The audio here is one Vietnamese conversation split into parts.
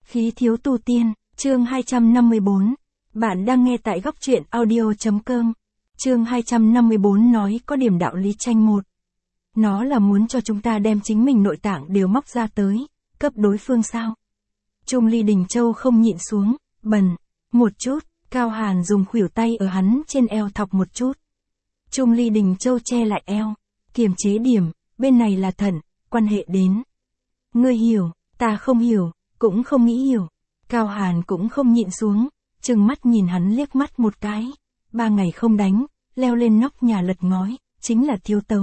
Khí thiếu tu tiên, chương 254. Bạn đang nghe tại góc truyện audio.com. Chương 254 nói có điểm đạo lý tranh một. Nó là muốn cho chúng ta đem chính mình nội tạng đều móc ra tới, cấp đối phương sao? Trung Ly Đình Châu không nhịn xuống, bần, một chút, Cao Hàn dùng khuỷu tay ở hắn trên eo thọc một chút. Trung Ly Đình Châu che lại eo, kiềm chế điểm, bên này là thận, quan hệ đến. Ngươi hiểu, ta không hiểu, cũng không nghĩ hiểu. Cao Hàn cũng không nhịn xuống, trừng mắt nhìn hắn liếc mắt một cái. 3 ngày không đánh, leo lên nóc nhà lật ngói, chính là thiếu tấu.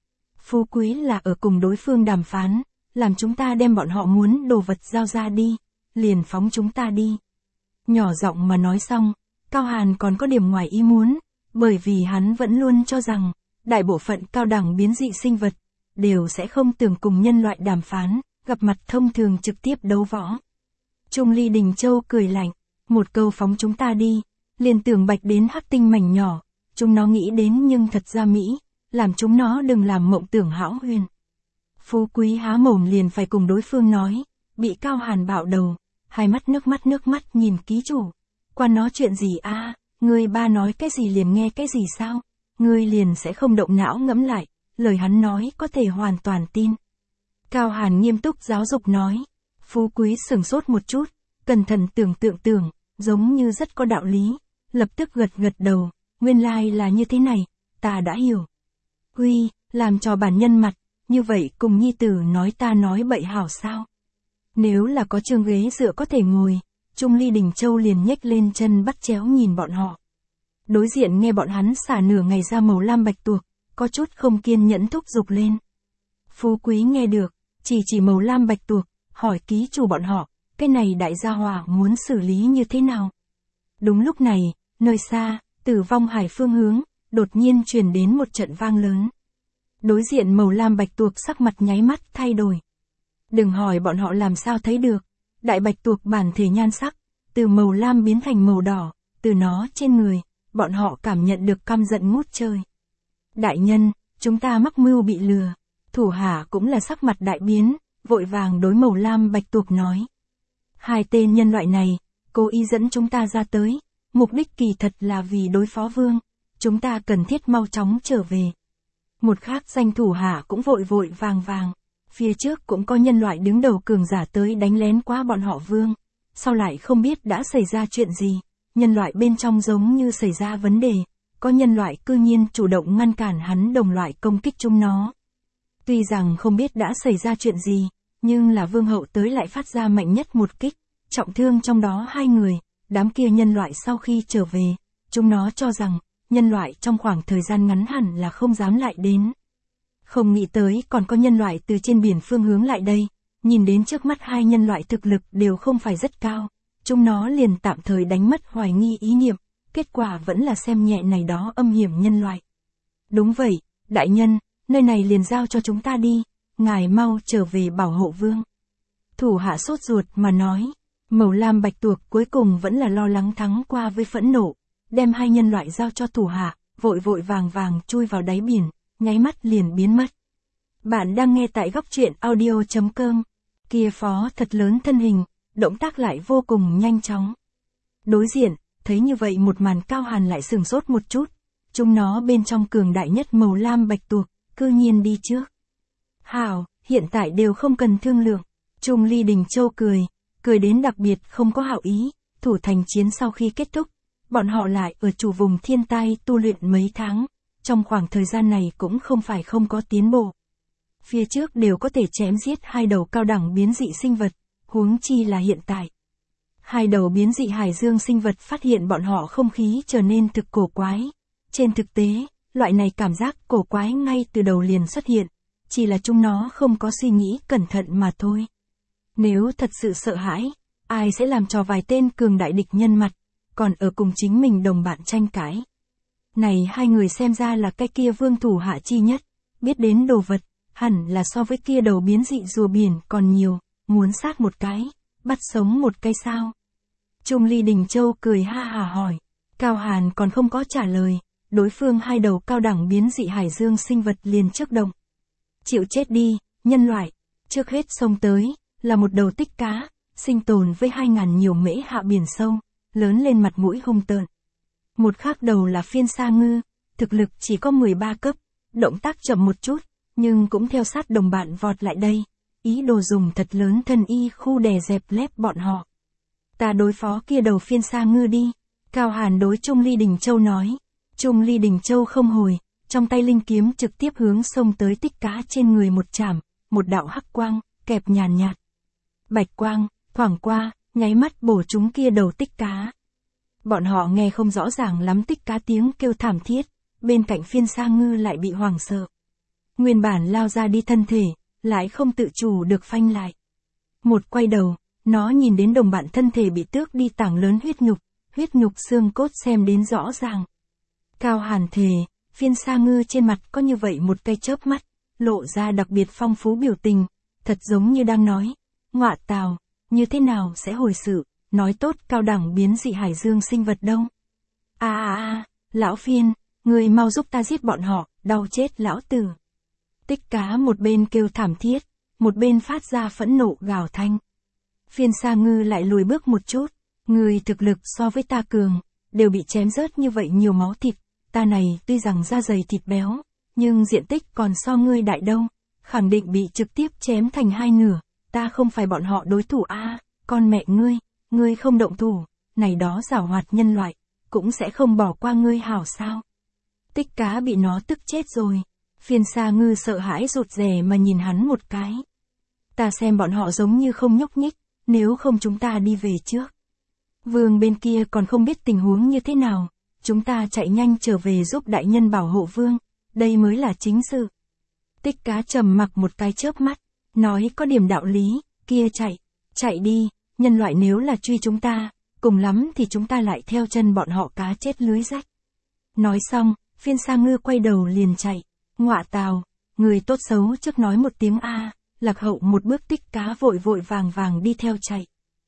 Phú quý là ở cùng đối phương đàm phán, làm chúng ta đem bọn họ muốn đồ vật giao ra đi, liền phóng chúng ta đi. Nhỏ giọng mà nói xong, Cao Hàn còn có điểm ngoài ý muốn, bởi vì hắn vẫn luôn cho rằng, đại bộ phận cao đẳng biến dị sinh vật, đều sẽ không tưởng cùng nhân loại đàm phán, gặp mặt thông thường trực tiếp đấu võ. Trung Ly Đình Châu cười lạnh, một câu phóng chúng ta đi, liền tưởng bạch đến hắc tinh mảnh nhỏ, chúng nó nghĩ đến nhưng thật ra Mỹ, làm chúng nó đừng làm mộng tưởng hão huyền. Phú quý há mồm liền phải cùng đối phương nói, bị Cao Hàn bạo đầu, hai mắt nước mắt nhìn ký chủ. Quan nó chuyện gì a? Ngươi ba nói cái gì liền nghe cái gì sao? Ngươi liền sẽ không động não ngẫm lại, lời hắn nói có thể hoàn toàn tin. Cao Hàn nghiêm túc giáo dục nói. Phú quý sửng sốt một chút, cẩn thận tưởng, giống như rất có đạo lý, lập tức gật đầu, nguyên lai là như thế này, ta đã hiểu. Huy, làm cho bản nhân mặt, như vậy cùng nhi tử nói ta nói bậy hảo sao? Nếu là có trường ghế dựa có thể ngồi, Trung Ly Đình Châu liền nhếch lên chân bắt chéo nhìn bọn họ. Đối diện nghe bọn hắn xả nửa ngày ra màu lam bạch tuộc, có chút không kiên nhẫn thúc giục lên. Phú quý nghe được, chỉ màu lam bạch tuộc, hỏi ký chủ bọn họ, cái này đại gia hỏa muốn xử lý như thế nào? Đúng lúc này, nơi xa, Tử Vong Hải phương hướng, đột nhiên truyền đến một trận vang lớn. Đối diện màu lam bạch tuộc sắc mặt nháy mắt thay đổi. Đừng hỏi bọn họ làm sao thấy được, đại bạch tuộc bản thể nhan sắc, từ màu lam biến thành màu đỏ, từ nó trên người, bọn họ cảm nhận được căm giận ngút trời. Đại nhân, chúng ta mắc mưu bị lừa, thủ hạ cũng là sắc mặt đại biến, vội vàng đối màu lam bạch tuộc nói. Hai tên nhân loại này, cố ý dẫn chúng ta ra tới, mục đích kỳ thật là vì đối phó vương, chúng ta cần thiết mau chóng trở về. Một khác danh thủ hạ cũng vội vàng, phía trước cũng có nhân loại đứng đầu cường giả tới đánh lén qua bọn họ vương, sau lại không biết đã xảy ra chuyện gì, nhân loại bên trong giống như xảy ra vấn đề, có nhân loại cư nhiên chủ động ngăn cản hắn đồng loại công kích chúng nó. Tuy rằng không biết đã xảy ra chuyện gì, nhưng là vương hậu tới lại phát ra mạnh nhất một kích, trọng thương trong đó 2 người, đám kia nhân loại sau khi trở về, chúng nó cho rằng, nhân loại trong khoảng thời gian ngắn hẳn là không dám lại đến. Không nghĩ tới còn có nhân loại từ trên biển phương hướng lại đây, nhìn đến trước mắt 2 nhân loại thực lực đều không phải rất cao, chúng nó liền tạm thời đánh mất hoài nghi ý niệm, kết quả vẫn là xem nhẹ này đó âm hiểm nhân loại. Đúng vậy, đại nhân, nơi này liền giao cho chúng ta đi, ngài mau trở về bảo hộ vương. Thủ hạ sốt ruột mà nói, màu lam bạch tuộc cuối cùng vẫn là lo lắng thắng qua với phẫn nộ, đem 2 nhân loại giao cho thủ hạ, vội vàng chui vào đáy biển, nháy mắt liền biến mất. Bạn đang nghe tại góc truyện audio.com, kia phó thật lớn thân hình, động tác lại vô cùng nhanh chóng. Đối diện, thấy như vậy một màn Cao Hàn lại sửng sốt một chút, chúng nó bên trong cường đại nhất màu lam bạch tuộc, cư nhiên đi trước. Hảo, hiện tại đều không cần thương lượng. Trung Ly Đình Châu cười đến đặc biệt không có hảo ý, thủ thành chiến sau khi kết thúc, bọn họ lại ở chủ vùng thiên tai tu luyện mấy tháng, trong khoảng thời gian này cũng không phải không có tiến bộ. Phía trước đều có thể chém giết 2 đầu cao đẳng biến dị sinh vật, huống chi là hiện tại. 2 đầu biến dị hải dương sinh vật phát hiện bọn họ không khí trở nên thực cổ quái. Trên thực tế, loại này cảm giác cổ quái ngay từ đầu liền xuất hiện, chỉ là chúng nó không có suy nghĩ cẩn thận mà thôi. Nếu thật sự sợ hãi, ai sẽ làm cho vài tên cường đại địch nhân mặt, còn ở cùng chính mình đồng bạn tranh cãi. Này 2 người xem ra là cái kia vương thủ hạ chi nhất, biết đến đồ vật, hẳn là so với kia đầu biến dị rùa biển còn nhiều, muốn sát một cái, bắt sống một cái sao. Trung Ly Đình Châu cười ha hà hỏi, Cao Hàn còn không có trả lời, đối phương 2 đầu cao đẳng biến dị hải dương sinh vật liền trước động. Chịu chết đi, nhân loại, trước hết xông tới, là một đầu tích cá, sinh tồn với 2.000 nhiều mễ hạ biển sâu, lớn lên mặt mũi hung tợn. Một khác đầu là phiên sa ngư, thực lực chỉ có 13 cấp, động tác chậm một chút, nhưng cũng theo sát đồng bạn vọt lại đây, ý đồ dùng thật lớn thân y khu đè dẹp lép bọn họ. Ta đối phó kia đầu phiên sa ngư đi, Cao Hàn đối Trung Ly Đình Châu nói. Trung Ly Đình Châu không hồi, trong tay linh kiếm trực tiếp hướng xông tới Tích Cá trên người một chảm, một đạo hắc quang, kẹp nhàn nhạt. Bạch quang, thoảng qua, nháy mắt bổ trúng kia đầu Tích Cá. Bọn họ nghe không rõ ràng lắm Tích Cá tiếng kêu thảm thiết, bên cạnh phiên sa ngư lại bị hoảng sợ. Nguyên bản lao ra đi thân thể, lại không tự chủ được phanh lại. Một quay đầu, nó nhìn đến đồng bạn thân thể bị tước đi tảng lớn huyết nhục xương cốt xem đến rõ ràng. Cao Hàn thề, phiên sa ngư trên mặt có như vậy một cái chớp mắt, lộ ra đặc biệt phong phú biểu tình, thật giống như đang nói, ngọa tào, như thế nào sẽ hồi sự, nói tốt cao đẳng biến dị hải dương sinh vật đâu. Lão phiên, người mau giúp ta giết bọn họ, đau chết lão tử. Tích Cá một bên kêu thảm thiết, một bên phát ra phẫn nộ gào thanh. Phiên sa ngư lại lùi bước một chút, người thực lực so với ta cường, đều bị chém rớt như vậy nhiều máu thịt, ta này tuy rằng da dày thịt béo, nhưng diện tích còn so ngươi đại đâu, khẳng định bị trực tiếp chém thành hai nửa, ta không phải bọn họ đối thủ con mẹ ngươi không động thủ, này đó giảo hoạt nhân loại, cũng sẽ không bỏ qua ngươi hảo sao. Tích Cá bị nó tức chết rồi, phiên sa ngư sợ hãi rụt rè mà nhìn hắn một cái. Ta xem bọn họ giống như không nhúc nhích, nếu không chúng ta đi về trước. Vương bên kia còn không biết tình huống như thế nào, chúng ta chạy nhanh trở về giúp đại nhân bảo hộ vương, đây mới là chính sự. Tích Cá trầm mặc một cái chớp mắt, nói có điểm đạo lý, kia chạy đi, nhân loại nếu là truy chúng ta, cùng lắm thì chúng ta lại theo chân bọn họ cá chết lưới rách. Nói xong, phiên sa ngư quay đầu liền chạy, ngọa tào, người tốt xấu trước nói một tiếng lạc hậu một bước. Tích Cá vội vàng đi theo chạy.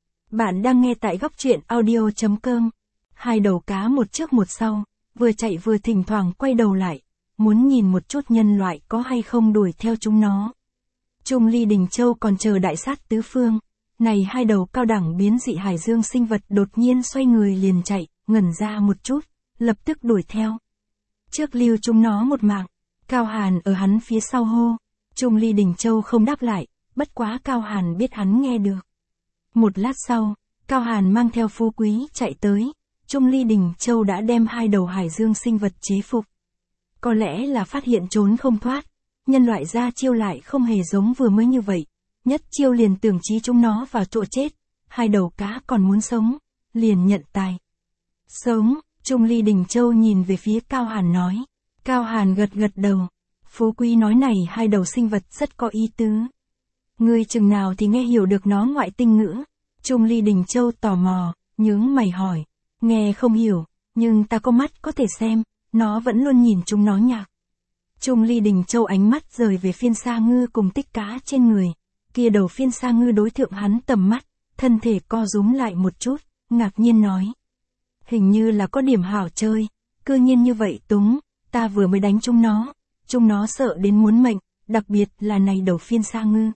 Bạn đang nghe tại góc truyện audio.com. Hai đầu cá một trước một sau, vừa chạy vừa thỉnh thoảng quay đầu lại, muốn nhìn một chút nhân loại có hay không đuổi theo chúng nó. Trung Ly Đình Châu còn chờ đại sát tứ phương, này hai đầu cao đẳng biến dị hải dương sinh vật đột nhiên xoay người liền chạy, ngẩn ra một chút, lập tức đuổi theo. Trước lưu chúng nó một mạng, Cao Hàn ở hắn phía sau hô. Trung Ly Đình Châu không đáp lại, bất quá Cao Hàn biết hắn nghe được. Một lát sau, Cao Hàn mang theo Phú Quý chạy tới, Trung Ly Đình Châu đã đem hai đầu hải dương sinh vật chế phục. Có lẽ là phát hiện trốn không thoát, nhân loại ra chiêu lại không hề giống vừa mới như vậy, nhất chiêu liền tưởng chí chúng nó vào chỗ chết, hai đầu cá còn muốn sống, liền nhận tài. Sống, Trung Ly Đình Châu nhìn về phía Cao Hàn nói. Cao Hàn gật đầu. Phú Quý nói này hai đầu sinh vật rất có ý tứ. Ngươi chừng nào thì nghe hiểu được nó ngoại tinh ngữ? Trung Ly Đình Châu tò mò, nhướng mày hỏi. Nghe không hiểu, nhưng ta có mắt có thể xem, nó vẫn luôn nhìn chúng nó nhạc. Trung Ly Đình Châu ánh mắt rời về phiên sa ngư cùng Tích Cá trên người. Kia đầu phiên sa ngư đối thượng hắn tầm mắt, thân thể co rúm lại một chút, ngạc nhiên nói. Hình như là có điểm hảo chơi, cư nhiên như vậy túng, ta vừa mới đánh chúng nó sợ đến muốn mệnh, đặc biệt là này đầu phiên sa ngư.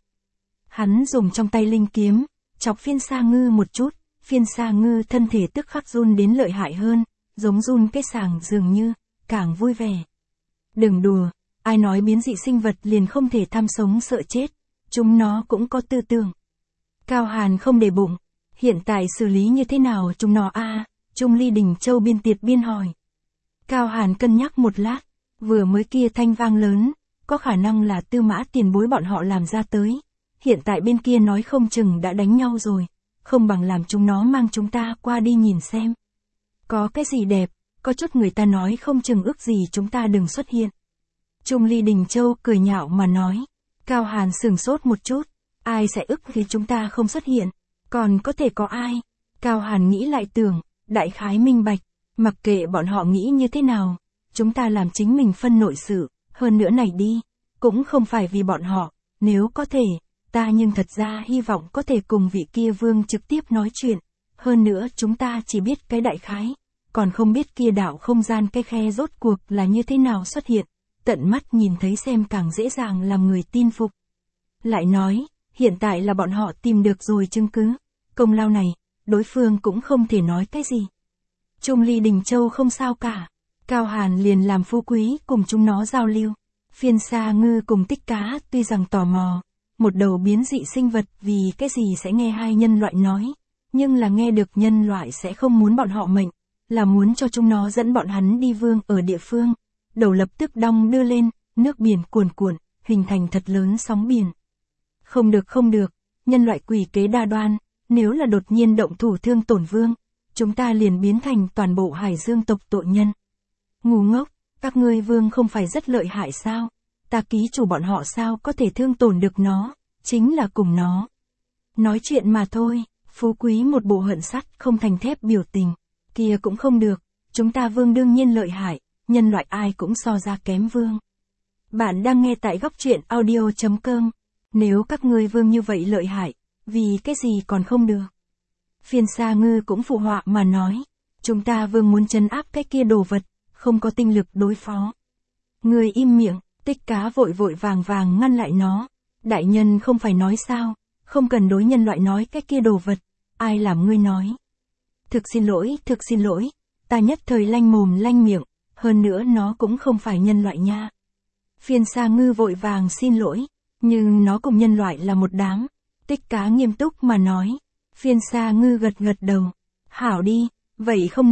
Hắn dùng trong tay linh kiếm, chọc phiên sa ngư một chút, phiên sa ngư thân thể tức khắc run đến lợi hại hơn, giống run cái sàng dường như, càng vui vẻ. Đừng đùa, ai nói biến dị sinh vật liền không thể tham sống sợ chết, chúng nó cũng có tư tưởng. Cao Hàn không để bụng, hiện tại xử lý như thế nào chúng nó Trung Ly Đình Châu biên tiệt biên hỏi. Cao Hàn cân nhắc một lát, vừa mới kia thanh vang lớn, có khả năng là Tư Mã tiền bối bọn họ làm ra tới. Hiện tại bên kia nói không chừng đã đánh nhau rồi, không bằng làm chúng nó mang chúng ta qua đi nhìn xem. Có cái gì đẹp, có chút người ta nói không chừng ước gì chúng ta đừng xuất hiện. Trung Ly Đình Châu cười nhạo mà nói. Cao Hàn sửng sốt một chút, ai sẽ ức khi chúng ta không xuất hiện, còn có thể có ai? Cao Hàn nghĩ lại tưởng, đại khái minh bạch, mặc kệ bọn họ nghĩ như thế nào, chúng ta làm chính mình phân nội sự, hơn nữa này đi, cũng không phải vì bọn họ, nếu có thể, ta nhưng thật ra hy vọng có thể cùng vị kia vương trực tiếp nói chuyện, hơn nữa chúng ta chỉ biết cái đại khái, còn không biết kia đảo không gian cái khe rốt cuộc là như thế nào xuất hiện, tận mắt nhìn thấy xem càng dễ dàng làm người tin phục. Lại nói, hiện tại là bọn họ tìm được rồi chứng cứ, công lao này, đối phương cũng không thể nói cái gì. Trung Ly Đình Châu không sao cả. Cao Hàn liền làm Phú Quý cùng chúng nó giao lưu. Phiên Sa Ngư cùng Tích Cá tuy rằng tò mò, một đầu biến dị sinh vật vì cái gì sẽ nghe hai nhân loại nói, nhưng là nghe được nhân loại sẽ không muốn bọn họ mệnh, là muốn cho chúng nó dẫn bọn hắn đi vương ở địa phương. Đầu lập tức đong đưa lên, nước biển cuồn cuộn, hình thành thật lớn sóng biển. Không được, nhân loại quỷ kế đa đoan, nếu là đột nhiên động thủ thương tổn vương, chúng ta liền biến thành toàn bộ Hải Dương tộc tội nhân. Ngu ngốc, các ngươi vương không phải rất lợi hại sao? Ta ký chủ bọn họ sao có thể thương tổn được nó, chính là cùng nó. Nói chuyện mà thôi, Phú Quý một bộ hận sắt không thành thép biểu tình. Kia cũng không được, chúng ta vương đương nhiên lợi hại, nhân loại ai cũng so ra kém vương. Bạn đang nghe tại góc truyện audio.com. Nếu các ngươi vương như vậy lợi hại, vì cái gì còn không được? Phiên Sa Ngư cũng phụ họa mà nói, chúng ta vương muốn trấn áp cái kia đồ vật, không có tinh lực đối phó. Người im miệng, Tích Cá vội vàng ngăn lại nó. Đại nhân không phải nói sao, không cần đối nhân loại nói cái kia đồ vật, ai làm ngươi nói. Thực xin lỗi, ta nhất thời lanh mồm lanh miệng, hơn nữa nó cũng không phải nhân loại nha. Phiên Sa Ngư vội vàng xin lỗi, nhưng nó cùng nhân loại là một đám. Tích Cá nghiêm túc mà nói. Phiên Sa Ngư gật đầu. Hảo đi, vậy không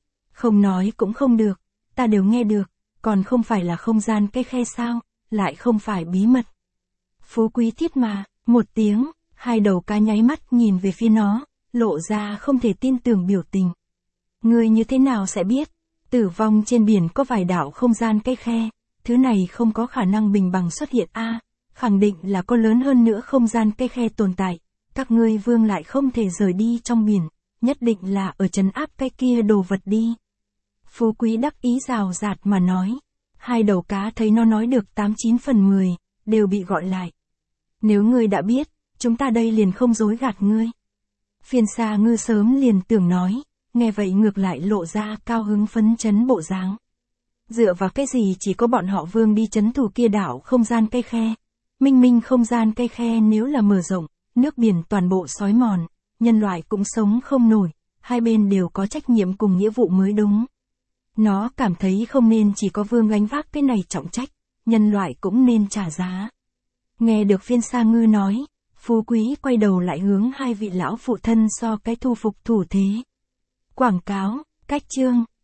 nói cũng không được, ta đều nghe được, còn không phải là không gian cái khe sao, lại không phải bí mật. Phú Quý thiết mà, một tiếng, hai đầu cá nháy mắt nhìn về phía nó, lộ ra không thể tin tưởng biểu tình. Ngươi như thế nào sẽ biết, tử vong trên biển có vài đảo không gian cái khe, thứ này không có khả năng bình bằng xuất hiện a, khẳng định là có lớn hơn nữa không gian cái khe tồn tại, các ngươi vương lại không thể rời đi trong biển, nhất định là ở trấn áp cái kia đồ vật đi. Phú Quý đắc ý rào rạt mà nói, hai đầu cá thấy nó nói được 89 phần 10, đều bị gọi lại. Nếu ngươi đã biết, chúng ta đây liền không dối gạt ngươi. Phiên Sa Ngư sớm liền tưởng nói, nghe vậy ngược lại lộ ra cao hứng phấn chấn bộ dáng. Dựa vào cái gì chỉ có bọn họ vương đi trấn thủ kia đảo không gian cây khe. Minh không gian cây khe nếu là mở rộng, nước biển toàn bộ xói mòn, nhân loại cũng sống không nổi, hai bên đều có trách nhiệm cùng nghĩa vụ mới đúng. Nó cảm thấy không nên chỉ có vương gánh vác cái này trọng trách, nhân loại cũng nên trả giá. Nghe được Phiên Sa Ngư nói, Phú Quý quay đầu lại hướng hai vị lão phụ thân so cái thu phục thủ thế. Quảng cáo, cách chương.